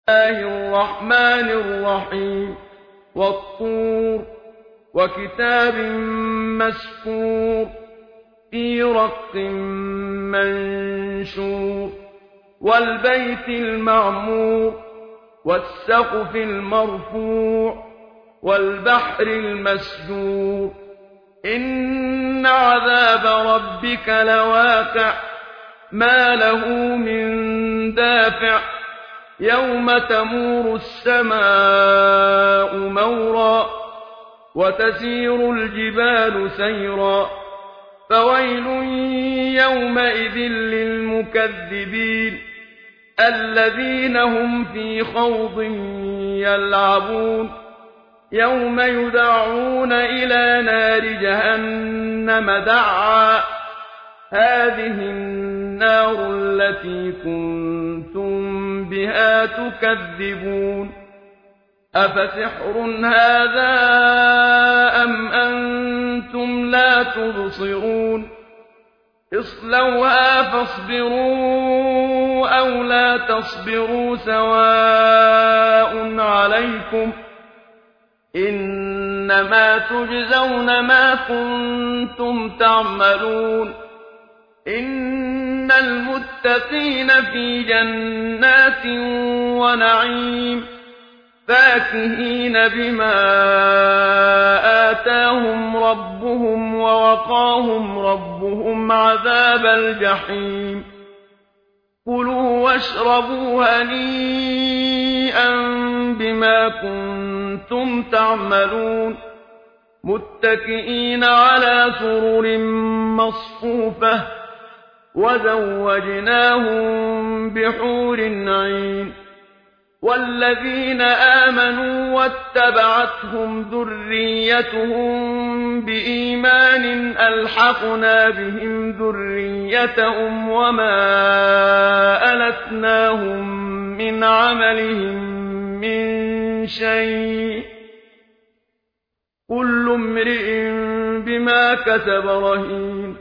الله الرحمن الرحيم والطور وكتاب مسكور في رق منشور والبيت المعمور والسقف المرفوع والبحر المسجور إن عذاب ربك لواقع ما له من دافع يوم تمور السماء مورا وتسير الجبال سيرا فويل يومئذ للمكذبين الذين هم في خوض يلعبون يوم يدعون إلى نار جهنم دعا هذه النار التي كنتم بها تكذبون أفسحر هذا أم أنتم لا تبصرون اصلوها فاصبروا أو لا تصبروا سواء عليكم إنما تجزون ما كنتم تعملون إن المتقين في جنات ونعيم فاكهين بما آتاهم ربهم ووقاهم ربهم عذاب الجحيم كلوا واشربوا هنيئا بما كنتم تعملون متكئين على سرر مصفوفة وزوجناهم بحور عين والذين آمنوا واتبعتهم ذريتهم بإيمان ألحقنا بهم ذريتهم وما ألتناهم من عملهم من شيء كل امرئ بما كسب رهين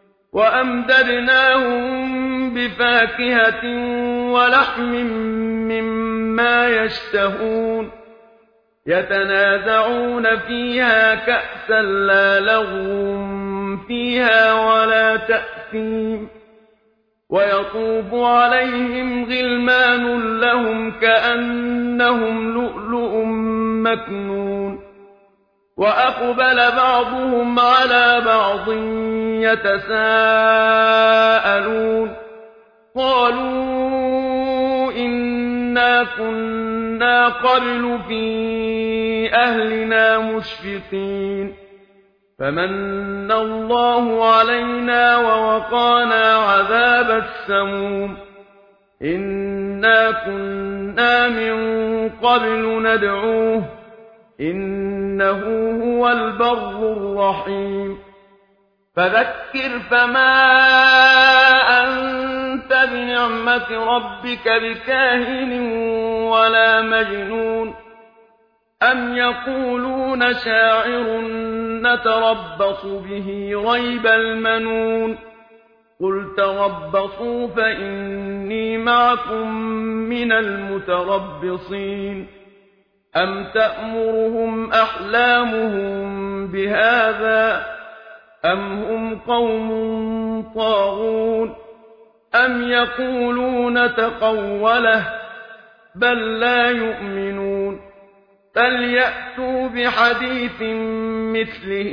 وأمددناهم بفاكهة ولحم مما يشتهون يتنازعون فيها كأسا لا لغو فيها ولا تأثيم ويطوف عليهم غلمان لهم كأنهم لؤلؤ مكنون وأقبل بعضهم على بعض يتساءلون قالوا إنا كنا قبل في أهلنا مشفقين فمن الله علينا ووقانا عذاب السموم إنا كنا من قبل ندعوه إنه هو البر الرحيم فذكر فما أنت بنعمة ربك بكاهن ولا مجنون أم يقولون شاعر نتربص به ريب المنون قل تربصوا فإني معكم من المتربصين أم تأمرهم أحلامهم بهذا أم هم قوم طاغون أم يقولون تقوله بل لا يؤمنون فليأتوا بحديث مثله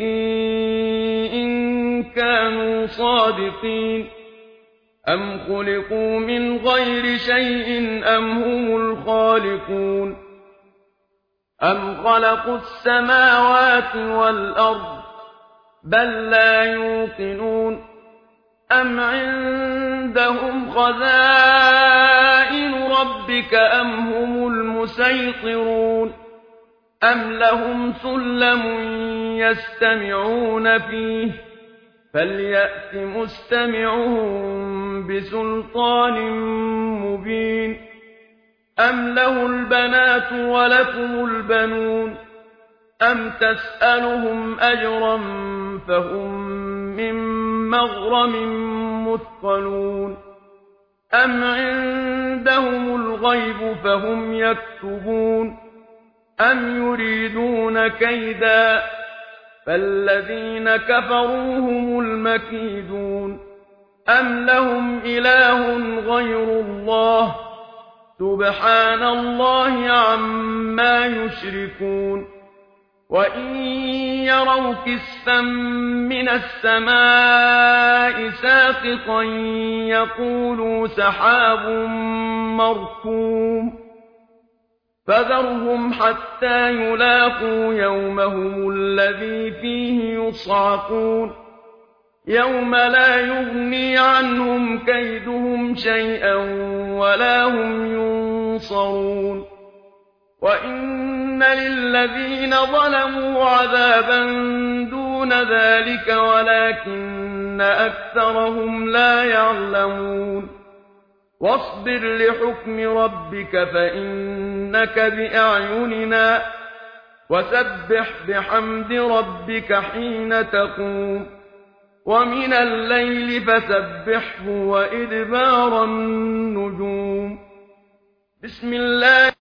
إن كانوا صادقين أم خلقوا من غير شيء أم هم الخالقون أم خلقوا السماوات والأرض بل لا يوقنون أم عندهم خزائن ربك أم هم المسيطرون أم لهم سلم يستمعون فيه فليأت مستمعهم بسلطان مبين أم له البنات ولكم البنون أم تسألهم أجرا فهم من مغرم مثقلون أم عند عندهم الغيب فهم يكتبون أم يريدون كيدا فالذين كفروا هم المكيدون أم لهم إله غير الله سبحان الله عما يشركون وإن يروا كسفا من السماء ساقطا يقولوا سحاب مركوم فذرهم حتى يلاقوا يومهم الذي فيه يصعقون يوم لا يغني عنهم كيدهم شيئا ولا هم ينصرون وإن للذين ظلموا عذابا دون ذلك ولكن أكثرهم لا يعلمون واصبر لحكم ربك فإنك بأعيننا وسبح بحمد ربك حين تقوم ومن الليل فسبحه وإدبار النجوم بسم الله